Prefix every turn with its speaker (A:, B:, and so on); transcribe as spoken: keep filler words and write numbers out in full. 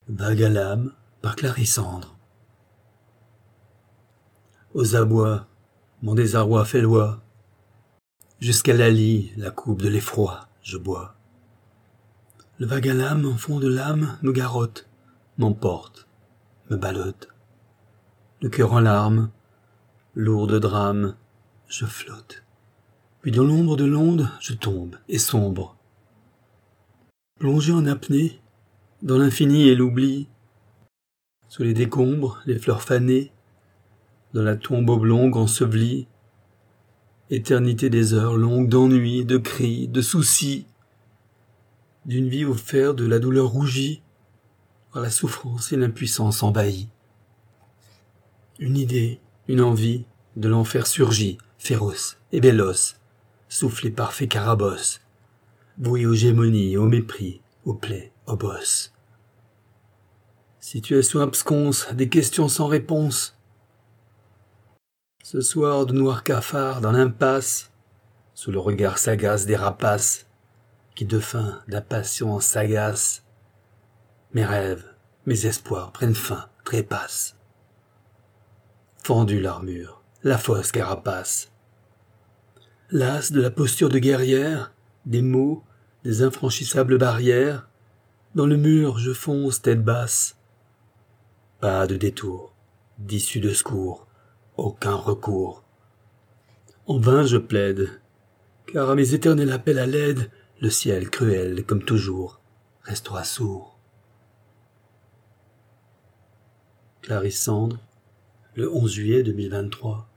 A: Vague à l'âme par Clarissandre. Aux abois, mon désarroi fait loi. Jusqu'à la lie, la coupe de l'effroi, je bois. Le vague à l'âme, en fond de l'âme, me garrotte, m'emporte, me ballotte. Le cœur en larmes, lourd de drame, je flotte. Puis dans l'ombre de l'onde, je tombe et sombre. Plongé en apnée, dans l'infini et l'oubli, sous les décombres, les fleurs fanées, dans la tombe oblongue ensevelie, éternité des heures longues d'ennui, de cris, de soucis, d'une vie au fer de la douleur rougie, par la souffrance et l'impuissance envahie. Une idée, une envie, de l'enfer surgit, féroce et véloce, soufflée par fées carabosse, vouée aux gémonies, au mépris, aux plaies, aux bosses. Situation absconse, des questions sans réponse. Ce soir de noirs cafards dans l'impasse, sous le regard sagace des rapaces, qui de faim, d'impatience s'agacent. Mes rêves, mes espoirs prennent fin, trépassent. Fendue l'armure, la fausse carapace. Las de la posture de guerrière, des mots, des infranchissables barrières, dans le mur je fonce tête basse. Pas de détour, d'issue de secours, aucun recours. En vain je plaide, car à mes éternels appels à l'aide, le ciel cruel, comme toujours, restera sourd. Clarissandre, le onze juillet deux mille vingt-trois.